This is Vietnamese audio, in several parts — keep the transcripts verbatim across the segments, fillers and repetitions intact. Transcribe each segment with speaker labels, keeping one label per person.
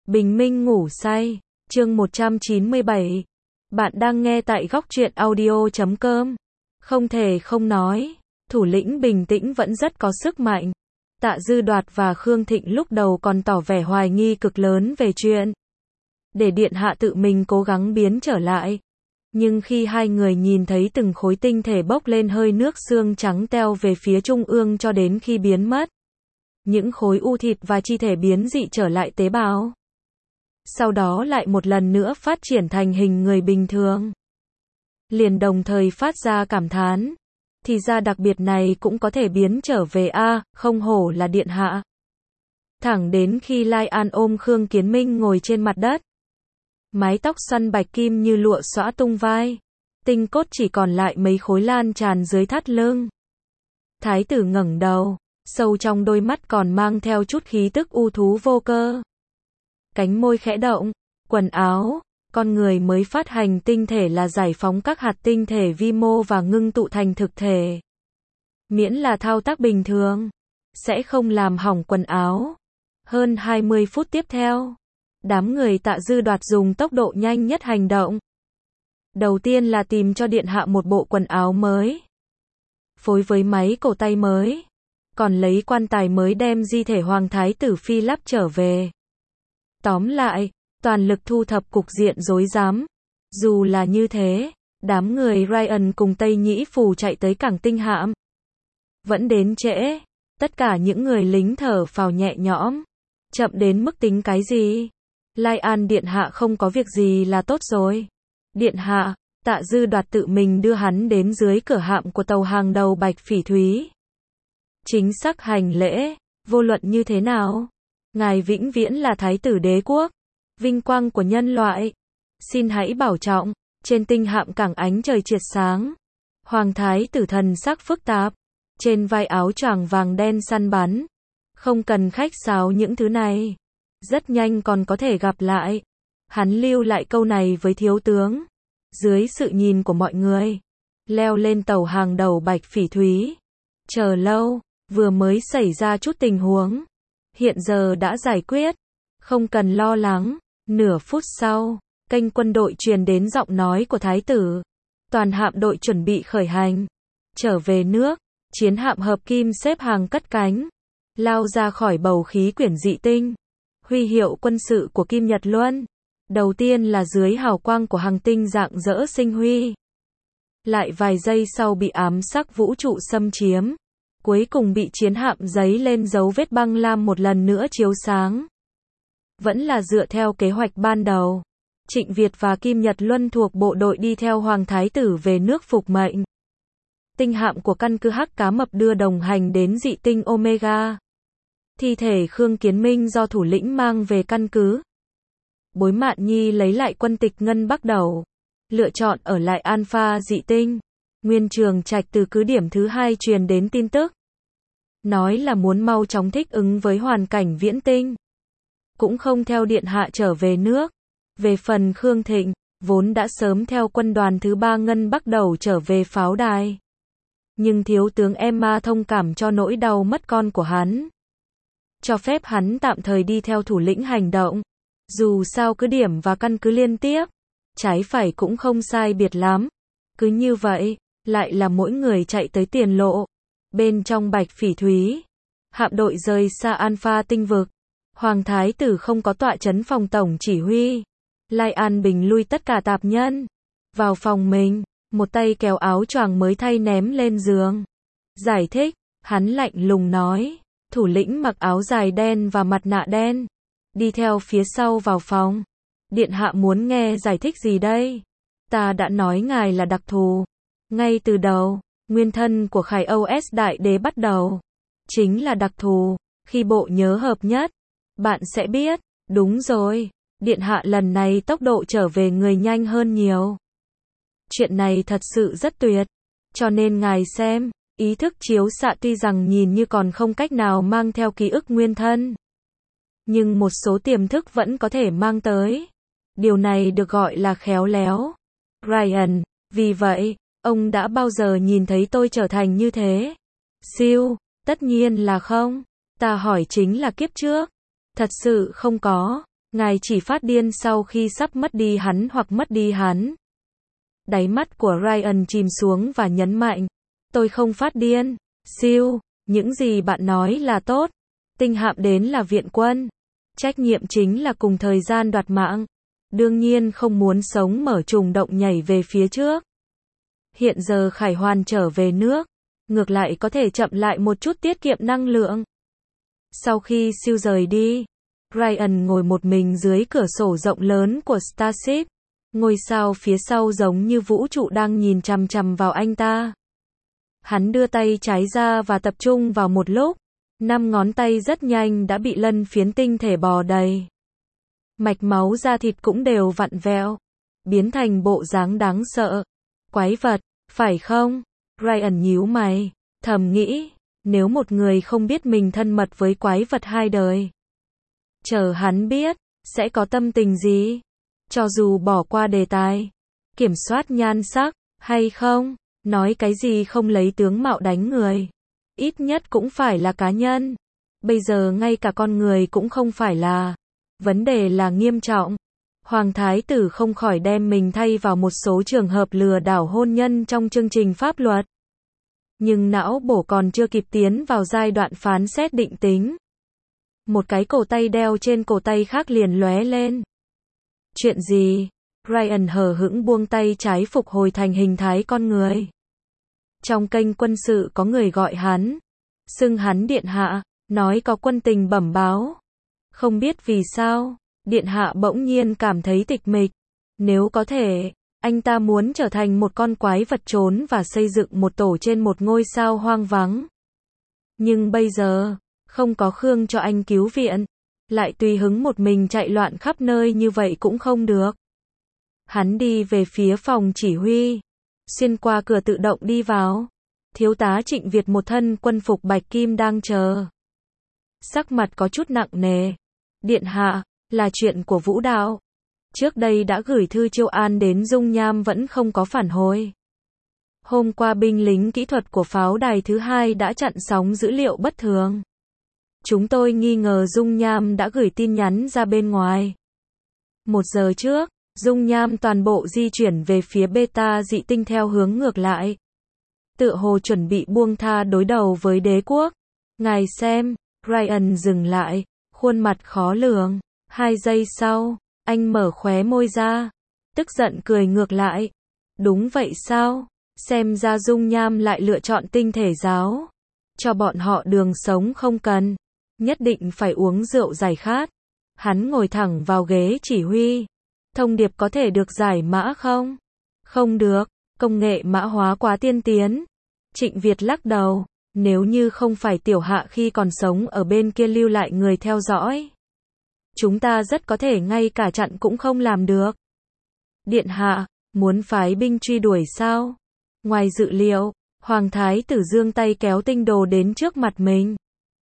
Speaker 1: Bình minh ngủ say, chương một trăm chín mươi bảy. Bạn đang nghe tại góc truyện audio chấm com. Không thể không nói, thủ lĩnh bình tĩnh vẫn rất có sức mạnh. Tạ Dư Đoạt và Khương Thịnh lúc đầu còn tỏ vẻ hoài nghi cực lớn về chuyện để điện hạ tự mình cố gắng biến trở lại. Nhưng khi hai người nhìn thấy từng khối tinh thể bốc lên hơi nước xương trắng teo về phía trung ương cho đến khi biến mất, những khối u thịt và chi thể biến dị trở lại tế bào, sau đó lại một lần nữa phát triển thành hình người bình thường, liền đồng thời phát ra cảm thán, thì ra đặc biệt này cũng có thể biến trở về a, à, không hổ là điện hạ. Thẳng đến khi Lai An ôm Khương Kiến Minh ngồi trên mặt đất, mái tóc xoăn bạch kim như lụa xõa tung vai, tinh cốt chỉ còn lại mấy khối lan tràn dưới thắt lưng. Thái tử ngẩng đầu, sâu trong đôi mắt còn mang theo chút khí tức u thú vô cơ. Cánh môi khẽ động, quần áo, con người mới phát hành tinh thể là giải phóng các hạt tinh thể vi mô và ngưng tụ thành thực thể. Miễn là thao tác bình thường, sẽ không làm hỏng quần áo. Hơn hai mươi phút tiếp theo, đám người Tạ Dư Đoạt dùng tốc độ nhanh nhất hành động. Đầu tiên là tìm cho điện hạ một bộ quần áo mới, phối với máy cổ tay mới, còn lấy quan tài mới đem di thể Hoàng Thái tử Phi lắp trở về. Tóm lại, toàn lực thu thập cục diện rối rắm. Dù là như thế, đám người Ryan cùng Tây Nhĩ Phù chạy tới cảng Tinh Hạm vẫn đến trễ. Tất cả những người lính thở phào nhẹ nhõm. Chậm đến mức tính cái gì? Lai An điện hạ không có việc gì là tốt rồi. Điện hạ, Tạ Dư Đoạt tự mình đưa hắn đến dưới cửa hạm của tàu hàng đầu Bạch Phỉ Thúy. Chính xác hành lễ, vô luận như thế nào, ngài vĩnh viễn là thái tử đế quốc, vinh quang của nhân loại. Xin hãy bảo trọng. Trên tinh hạm cảng ánh trời triệt sáng. Hoàng thái tử thần sắc phức tạp, trên vai áo choàng vàng đen săn bắn. Không cần khách sáo những thứ này, rất nhanh còn có thể gặp lại. Hắn lưu lại câu này với thiếu tướng. Dưới sự nhìn của mọi người, leo lên tàu hàng đầu Bạch Phỉ Thúy. Chờ lâu, vừa mới xảy ra chút tình huống, hiện giờ đã giải quyết, không cần lo lắng. Nửa phút sau, kênh quân đội truyền đến giọng nói của thái tử. Toàn hạm đội chuẩn bị khởi hành, trở về nước. Chiến hạm hợp kim xếp hàng cất cánh, lao ra khỏi bầu khí quyển dị tinh. Huy hiệu quân sự của Kim Nhật Luân, đầu tiên là dưới hào quang của hành tinh rạng rỡ sinh huy, lại vài giây sau bị ám sắc vũ trụ xâm chiếm, cuối cùng bị chiến hạm giấy lên dấu vết băng lam một lần nữa chiếu sáng. Vẫn là dựa theo kế hoạch ban đầu, Trịnh Việt và Kim Nhật Luân thuộc bộ đội đi theo Hoàng Thái tử về nước phục mệnh. Tinh hạm của căn cứ Hắc Cá Mập đưa đồng hành đến dị tinh Omega. Thi thể Khương Kiến Minh do thủ lĩnh mang về căn cứ. Bối Mạn Nhi lấy lại quân tịch ngân Bắc Đầu, lựa chọn ở lại Alpha dị tinh. Nguyên Trường Trạch từ cứ điểm thứ hai truyền đến tin tức, nói là muốn mau chóng thích ứng với hoàn cảnh viễn tinh, cũng không theo điện hạ trở về nước. Về phần Khương Thịnh, vốn đã sớm theo quân đoàn thứ ba ngân Bắc Đầu trở về pháo đài, nhưng thiếu tướng Emma thông cảm cho nỗi đau mất con của hắn, cho phép hắn tạm thời đi theo thủ lĩnh hành động. Dù sao cứ điểm và căn cứ liên tiếp, trái phải cũng không sai biệt lắm. Cứ như vậy, lại là mỗi người chạy tới tiền lộ. Bên trong Bạch Phỉ Thúy, hạm đội rời xa Alpha tinh vực. Hoàng thái tử không có tọa chấn phòng tổng chỉ huy. Lai An bình lui tất cả tạp nhân vào phòng mình, một tay kéo áo choàng mới thay ném lên giường. Giải thích, hắn lạnh lùng nói. Thủ lĩnh mặc áo dài đen và mặt nạ đen, đi theo phía sau vào phòng. Điện hạ muốn nghe giải thích gì đây? Ta đã nói ngài là đặc thù. Ngay từ đầu, nguyên thân của Khải Âu S Đại Đế bắt đầu chính là đặc thù. Khi bộ nhớ hợp nhất, bạn sẽ biết. Đúng rồi, điện hạ lần này tốc độ trở về người nhanh hơn nhiều. Chuyện này thật sự rất tuyệt. Cho nên ngài xem, ý thức chiếu xạ tuy rằng nhìn như còn không cách nào mang theo ký ức nguyên thân, nhưng một số tiềm thức vẫn có thể mang tới. Điều này được gọi là khéo léo. Ryan, vì vậy, ông đã bao giờ nhìn thấy tôi trở thành như thế? Siêu, tất nhiên là không. Ta hỏi chính là kiếp trước. Thật sự không có. Ngài chỉ phát điên sau khi sắp mất đi hắn hoặc mất đi hắn. Đáy mắt của Ryan chìm xuống và nhấn mạnh. Tôi không phát điên. Siêu, những gì bạn nói là tốt. Tinh hạm đến là viện quân. Trách nhiệm chính là cùng thời gian đoạt mạng. Đương nhiên không muốn sống mở trùng động nhảy về phía trước. Hiện giờ Khải Hoàn trở về nước. Ngược lại có thể chậm lại một chút tiết kiệm năng lượng. Sau khi siêu rời đi, Ryan ngồi một mình dưới cửa sổ rộng lớn của Starship. Ngôi sao phía sau giống như vũ trụ đang nhìn chằm chằm vào anh ta. Hắn đưa tay trái ra và tập trung vào một lúc. Năm ngón tay rất nhanh đã bị lân phiến tinh thể bò đầy. Mạch máu da thịt cũng đều vặn vẹo. Biến thành bộ dáng đáng sợ. Quái vật, phải không? Ryan nhíu mày. Thầm nghĩ, nếu một người không biết mình thân mật với quái vật hai đời. Chờ hắn biết, sẽ có tâm tình gì? Cho dù bỏ qua đề tài. Kiểm soát nhan sắc, hay không? Nói cái gì không lấy tướng mạo đánh người. Ít nhất cũng phải là cá nhân. Bây giờ ngay cả con người cũng không phải là. Vấn đề là nghiêm trọng. Hoàng thái tử không khỏi đem mình thay vào một số trường hợp lừa đảo hôn nhân trong chương trình pháp luật. Nhưng não bổ còn chưa kịp tiến vào giai đoạn phán xét định tính. Một cái cổ tay đeo trên cổ tay khác liền lóe lên. Chuyện gì? Ryan hờ hững buông tay trái phục hồi thành hình thái con người. Trong kênh quân sự có người gọi hắn. Xưng hắn điện hạ, nói có quân tình bẩm báo. Không biết vì sao, điện hạ bỗng nhiên cảm thấy tịch mịch. Nếu có thể, anh ta muốn trở thành một con quái vật trốn và xây dựng một tổ trên một ngôi sao hoang vắng. Nhưng bây giờ, không có Khương cho anh cứu viện. Lại tùy hứng một mình chạy loạn khắp nơi như vậy cũng không được. Hắn đi về phía phòng chỉ huy. Xuyên qua cửa tự động đi vào. Thiếu tá Trịnh Việt một thân quân phục bạch kim đang chờ. Sắc mặt có chút nặng nề. Điện hạ, là chuyện của Vũ Đạo. Trước đây đã gửi thư chiêu an đến Dung Nham vẫn không có phản hồi. Hôm qua binh lính kỹ thuật của pháo đài thứ hai đã chặn sóng dữ liệu bất thường. Chúng tôi nghi ngờ Dung Nham đã gửi tin nhắn ra bên ngoài. Một giờ trước, Dung Nham toàn bộ di chuyển về phía beta dị tinh theo hướng ngược lại. Tựa hồ chuẩn bị buông tha đối đầu với đế quốc. Ngài xem, Ryan dừng lại, khuôn mặt khó lường. Hai giây sau, anh mở khóe môi ra. Tức giận cười ngược lại. Đúng vậy sao? Xem ra Dung Nham lại lựa chọn tinh thể giáo. Cho bọn họ đường sống không cần. Nhất định phải uống rượu giải khát. Hắn ngồi thẳng vào ghế chỉ huy. Thông điệp có thể được giải mã không? Không được, công nghệ mã hóa quá tiên tiến. Trịnh Việt lắc đầu. Nếu như không phải tiểu hạ khi còn sống ở bên kia lưu lại người theo dõi. Chúng ta rất có thể ngay cả chặn cũng không làm được. Điện hạ, muốn phái binh truy đuổi sao? Ngoài dự liệu, Hoàng thái tử giương tay kéo tinh đồ đến trước mặt mình.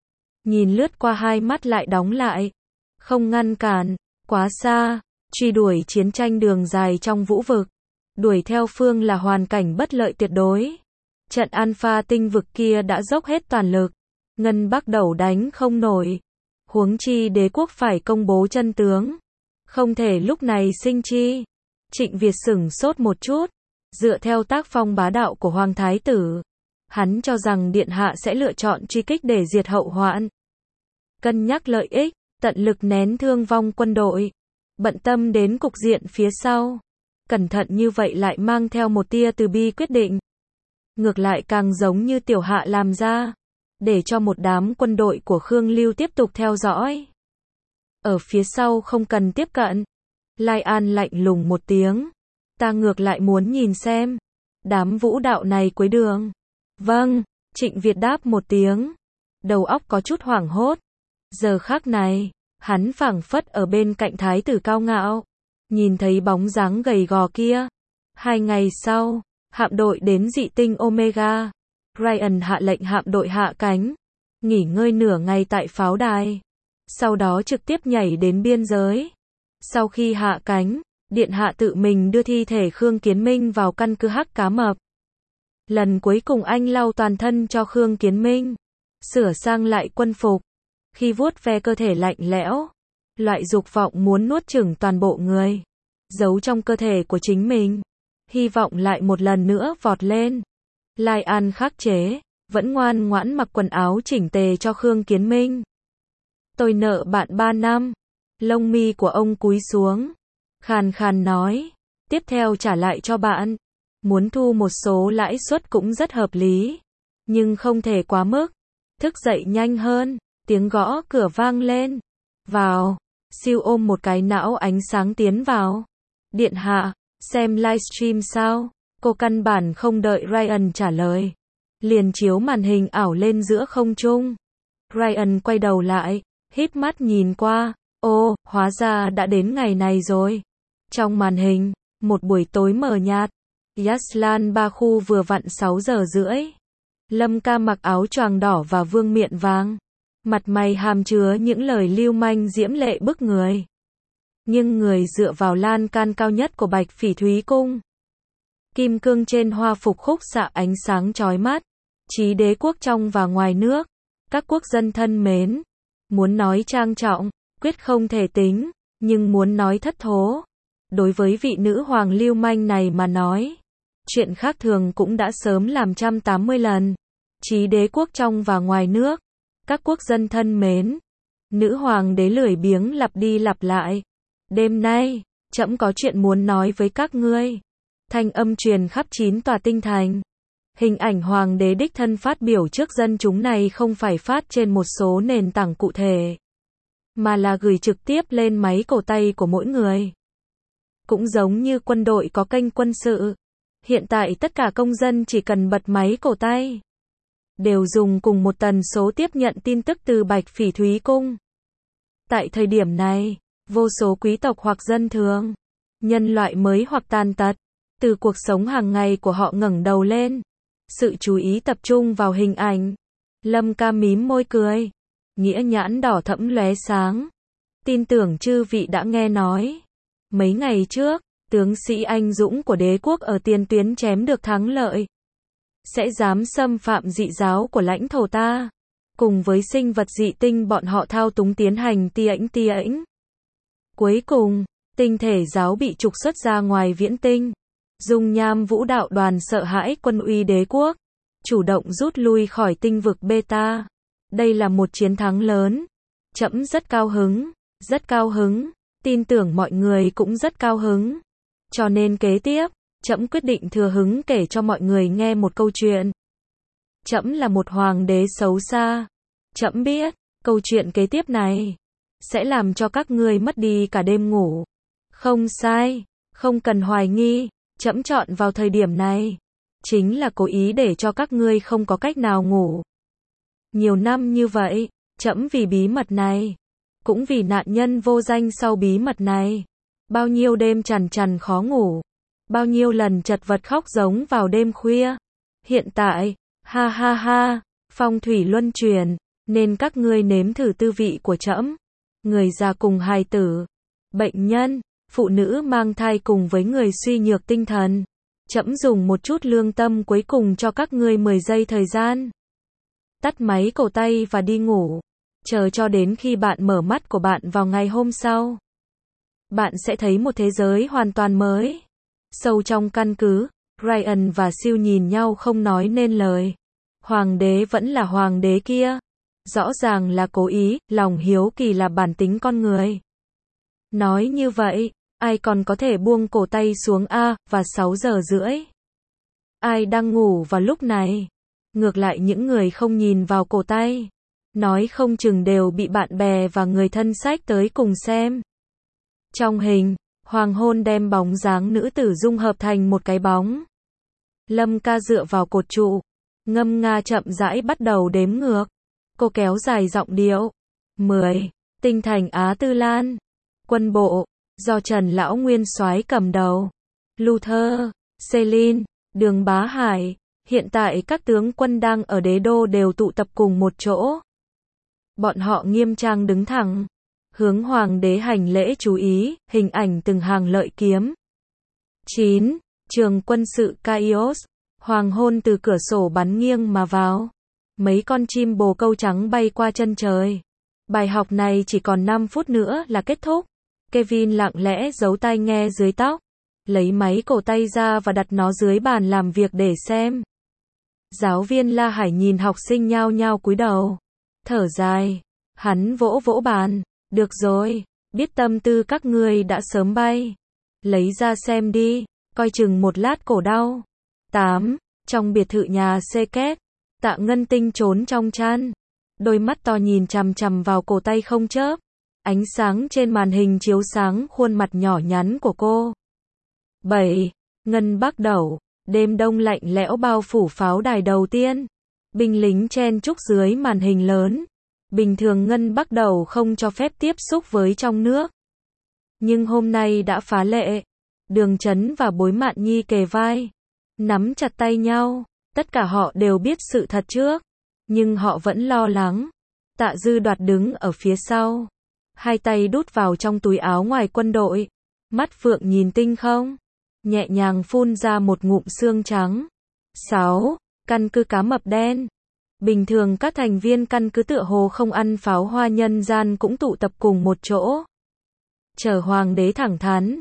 Speaker 1: Nhìn lướt qua hai mắt lại đóng lại. Không ngăn cản, quá xa, truy đuổi chiến tranh đường dài trong vũ vực. Đuổi theo phương là hoàn cảnh bất lợi tuyệt đối. Trận Alpha tinh vực kia đã dốc hết toàn lực. Ngân Bắc đầu đánh không nổi. Huống chi đế quốc phải công bố chân tướng. Không thể lúc này sinh chi. Trịnh Việt sửng sốt một chút. Dựa theo tác phong bá đạo của Hoàng thái tử. Hắn cho rằng điện hạ sẽ lựa chọn truy kích để diệt hậu hoạn. Cân nhắc lợi ích, tận lực nén thương vong quân đội. Bận tâm đến cục diện phía sau. Cẩn thận như vậy lại mang theo một tia từ bi quyết định. Ngược lại càng giống như tiểu hạ làm ra. Để cho một đám quân đội của Khương Lưu tiếp tục theo dõi. Ở phía sau không cần tiếp cận. Lai An lạnh lùng một tiếng. Ta ngược lại muốn nhìn xem. Đám Vũ Đạo này cuối đường. Vâng, Trịnh Việt đáp một tiếng. Đầu óc có chút hoảng hốt. Giờ khắc này, hắn phảng phất ở bên cạnh thái tử cao ngạo. Nhìn thấy bóng dáng gầy gò kia. Hai ngày sau, hạm đội đến dị tinh Omega. Ryan hạ lệnh hạm đội hạ cánh. Nghỉ ngơi nửa ngày tại pháo đài. Sau đó trực tiếp nhảy đến biên giới. Sau khi hạ cánh, điện hạ tự mình đưa thi thể Khương Kiến Minh vào căn cứ Hắc Cá Mập. Lần cuối cùng anh lau toàn thân cho Khương Kiến Minh. Sửa sang lại quân phục. Khi vuốt ve cơ thể lạnh lẽo. Loại dục vọng muốn nuốt chửng toàn bộ người, giấu trong cơ thể của chính mình. Hy vọng lại một lần nữa vọt lên. Lai An khắc chế, vẫn ngoan ngoãn mặc quần áo chỉnh tề cho Khương Kiến Minh. Tôi nợ bạn ba năm. Lông mi của ông cúi xuống. Khàn khàn nói. Tiếp theo trả lại cho bạn. Muốn thu một số lãi suất cũng rất hợp lý. Nhưng không thể quá mức. Thức dậy nhanh hơn. Tiếng gõ cửa vang lên. Vào. Siêu ôm một cái não ánh sáng tiến vào. Điện hạ, xem livestream sao? Cô căn bản không đợi Ryan trả lời. Liền chiếu màn hình ảo lên giữa không trung. Ryan quay đầu lại, híp mắt nhìn qua. Ô, hóa ra đã đến ngày này rồi. Trong màn hình, một buổi tối mờ nhạt. Yaslan Ba Khu vừa vặn sáu giờ rưỡi. Lâm Ca mặc áo choàng đỏ và vương miện vàng. Mặt mày hàm chứa những lời lưu manh diễm lệ bức người. Nhưng người dựa vào lan can cao nhất của Bạch Phỉ Thúy Cung. Kim cương trên hoa phục khúc xạ ánh sáng chói mắt. Chí đế quốc trong và ngoài nước. Các quốc dân thân mến. Muốn nói trang trọng, quyết không thể tính. Nhưng muốn nói thất thố. Đối với vị nữ hoàng lưu manh này mà nói. Chuyện khác thường cũng đã sớm làm một trăm tám mươi lần. Chí đế quốc trong và ngoài nước. Các quốc dân thân mến. Nữ hoàng đế lười biếng lặp đi lặp lại. Đêm nay, trẫm có chuyện muốn nói với các ngươi. Thanh âm truyền khắp chín tòa tinh thành. Hình ảnh hoàng đế đích thân phát biểu trước dân chúng này không phải phát trên một số nền tảng cụ thể, mà là gửi trực tiếp lên máy cổ tay của mỗi người. Cũng giống như quân đội có kênh quân sự. Hiện tại tất cả công dân chỉ cần bật máy cổ tay, đều dùng cùng một tần số tiếp nhận tin tức từ Bạch Phỉ Thúy Cung. Tại thời điểm này, vô số quý tộc hoặc dân thường, nhân loại mới hoặc tàn tật, từ cuộc sống hàng ngày của họ ngẩng đầu lên. Sự chú ý tập trung vào hình ảnh. Lâm Ca mím môi cười. Nghĩa nhãn đỏ thẫm lóe sáng. Tin tưởng chư vị đã nghe nói. Mấy ngày trước, tướng sĩ anh dũng của đế quốc ở tiền tuyến chém được thắng lợi. Sẽ dám xâm phạm dị giáo của lãnh thổ ta. Cùng với sinh vật dị tinh bọn họ thao túng tiến hành tia ảnh tia ảnh. Cuối cùng, tinh thể giáo bị trục xuất ra ngoài viễn tinh. Dung nham vũ đạo đoàn sợ hãi quân uy đế quốc. Chủ động rút lui khỏi tinh vực beta. Đây là một chiến thắng lớn. Trẫm rất cao hứng. Rất cao hứng. Tin tưởng mọi người cũng rất cao hứng. Cho nên kế tiếp, trẫm quyết định thừa hứng kể cho mọi người nghe một câu chuyện. Trẫm là một hoàng đế xấu xa. Trẫm biết, câu chuyện kế tiếp này sẽ làm cho các ngươi mất đi cả đêm ngủ. Không sai, không cần hoài nghi, trẫm chọn vào thời điểm này, chính là cố ý để cho các ngươi không có cách nào ngủ. Nhiều năm như vậy, trẫm vì bí mật này, cũng vì nạn nhân vô danh sau bí mật này, bao nhiêu đêm trằn trằn khó ngủ, bao nhiêu lần chật vật khóc giống vào đêm khuya. Hiện tại, ha ha ha, phong thủy luân chuyển, nên các ngươi nếm thử tư vị của trẫm. Người già cùng hài tử, bệnh nhân, phụ nữ mang thai cùng với người suy nhược tinh thần. Trẫm dùng một chút lương tâm cuối cùng cho các ngươi mười giây thời gian. Tắt máy cổ tay và đi ngủ. Chờ cho đến khi bạn mở mắt của bạn vào ngày hôm sau. Bạn sẽ thấy một thế giới hoàn toàn mới. Sâu trong căn cứ, Ryan và Siêu nhìn nhau không nói nên lời. Hoàng đế vẫn là hoàng đế kia. Rõ ràng là cố ý, lòng hiếu kỳ là bản tính con người. Nói như vậy, ai còn có thể buông cổ tay xuống a, và sáu giờ rưỡi. Ai đang ngủ vào lúc này? Ngược lại những người không nhìn vào cổ tay, nói không chừng đều bị bạn bè và người thân xách tới cùng xem. Trong hình, hoàng hôn đem bóng dáng nữ tử dung hợp thành một cái bóng. Lâm Ca dựa vào cột trụ, ngâm nga chậm rãi bắt đầu đếm ngược. Cô kéo dài giọng điệu. mười. Tinh thành Á Tư Lan. Quân bộ, do Trần Lão Nguyên soái cầm đầu. Luther, Celine, Đường Bá Hải. Hiện tại các tướng quân đang ở đế đô đều tụ tập cùng một chỗ. Bọn họ nghiêm trang đứng thẳng, hướng hoàng đế hành lễ chú ý, hình ảnh từng hàng lợi kiếm. chín. Trường quân sự Kaios. Hoàng hôn từ cửa sổ bắn nghiêng mà vào. Mấy con chim bồ câu trắng bay qua chân trời. Bài học này chỉ còn năm phút nữa là kết thúc. Kevin lặng lẽ giấu tai nghe dưới tóc, lấy máy cổ tay ra và đặt nó dưới bàn làm việc để xem. Giáo viên La Hải nhìn học sinh nhao nhao cúi đầu, thở dài, hắn vỗ vỗ bàn, được rồi, biết tâm tư các ngươi đã sớm bay. Lấy ra xem đi, coi chừng một lát cổ đau. tám. Trong biệt thự nhà Seket, Tạ Ngân Tinh trốn trong chăn, đôi mắt to nhìn chằm chằm vào cổ tay không chớp. Ánh sáng trên màn hình chiếu sáng khuôn mặt nhỏ nhắn của cô. bảy. Ngân Bắc Đẩu, đêm đông lạnh lẽo bao phủ pháo đài đầu tiên. Binh lính chen chúc dưới màn hình lớn. Bình thường Ngân Bắc Đẩu không cho phép tiếp xúc với trong nước. Nhưng hôm nay đã phá lệ. Đường Chấn và Bối Mạn Nhi kề vai, nắm chặt tay nhau. Tất cả họ đều biết sự thật trước, nhưng họ vẫn lo lắng. Tạ Dư Đoạt đứng ở phía sau, hai tay đút vào trong túi áo ngoài quân đội, mắt phượng nhìn tinh không, nhẹ nhàng phun ra một ngụm xương trắng. sáu. Căn cứ cá mập đen. Bình thường các thành viên căn cứ tựa hồ không ăn pháo hoa nhân gian cũng tụ tập cùng một chỗ. Chờ hoàng đế thẳng thắn.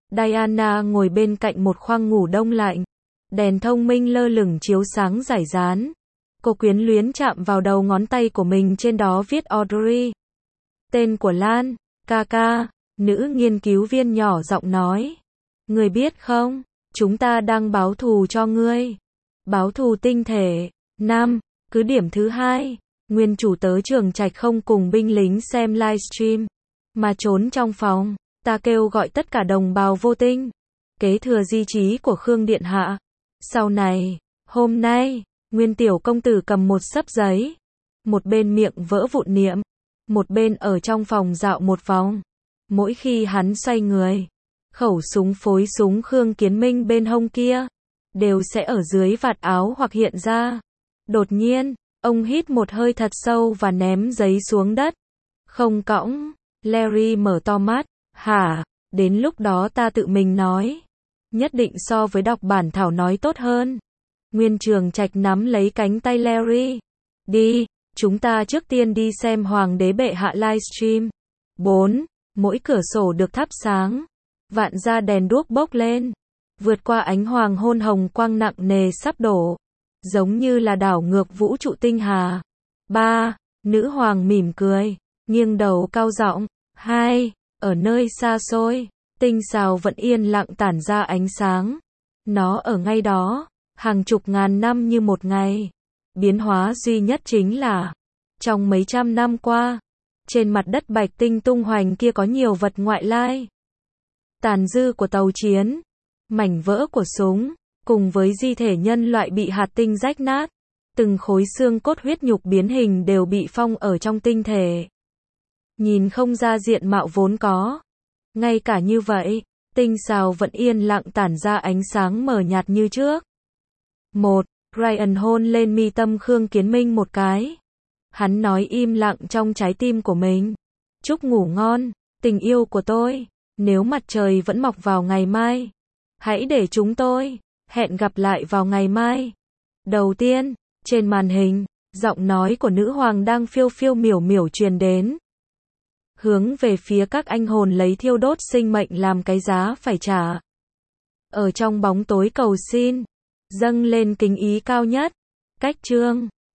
Speaker 1: Diana ngồi bên cạnh một khoang ngủ đông lạnh. Đèn thông minh lơ lửng chiếu sáng rải rán. Cô quyến luyến chạm vào đầu ngón tay của mình, trên đó viết Audrey. Tên của Lan, ca ca. Nữ nghiên cứu viên nhỏ giọng nói. Người biết không, chúng ta đang báo thù cho ngươi. Báo thù tinh thể. năm. Cứ điểm thứ hai. Nguyên chủ tớ Trường Trạch không cùng binh lính xem livestream, mà trốn trong phòng. Ta kêu gọi tất cả đồng bào vô tinh, kế thừa di chí của Khương Điện Hạ. Sau này, hôm nay, Nguyên tiểu công tử cầm một xấp giấy, một bên miệng vỡ vụn niệm, một bên ở trong phòng dạo một vòng. Mỗi khi hắn xoay người, khẩu súng phối súng Khương Kiến Minh bên hông kia đều sẽ ở dưới vạt áo hoặc hiện ra. Đột nhiên, ông hít một hơi thật sâu và ném giấy xuống đất. Không cõng. Larry mở to mắt. Hả? Đến lúc đó ta tự mình nói, nhất định so với đọc bản thảo nói tốt hơn. Nguyên Trường Trạch nắm lấy cánh tay Larry. Đi, chúng ta trước tiên đi xem hoàng đế bệ hạ livestream. bốn. Mỗi cửa sổ được thắp sáng, vạn gia đèn đuốc bốc lên, vượt qua ánh hoàng hôn hồng quang nặng nề sắp đổ, giống như là đảo ngược vũ trụ tinh hà. ba. Nữ hoàng mỉm cười, nghiêng đầu cao giọng. hai. Ở nơi xa xôi, tinh sao vẫn yên lặng tản ra ánh sáng. Nó ở ngay đó, hàng chục ngàn năm như một ngày. Biến hóa duy nhất chính là, trong mấy trăm năm qua, trên mặt đất bạch tinh tung hoành kia có nhiều vật ngoại lai. Tàn dư của tàu chiến, mảnh vỡ của súng, cùng với di thể nhân loại bị hạt tinh rách nát. Từng khối xương cốt huyết nhục biến hình đều bị phong ở trong tinh thể. Nhìn không ra diện mạo vốn có. Ngay cả như vậy, tinh sao vẫn yên lặng tản ra ánh sáng mờ nhạt như trước. một. Ryan hôn lên mi tâm Khương Kiến Minh một cái. Hắn nói im lặng trong trái tim của mình. Chúc ngủ ngon, tình yêu của tôi. Nếu mặt trời vẫn mọc vào ngày mai, hãy để chúng tôi hẹn gặp lại vào ngày mai. Đầu tiên, trên màn hình, giọng nói của nữ hoàng đang phiêu phiêu miểu miểu truyền đến. Hướng về phía các anh hồn lấy thiêu đốt sinh mệnh làm cái giá phải trả. Ở trong bóng tối cầu xin, dâng lên kính ý cao nhất. Cách chương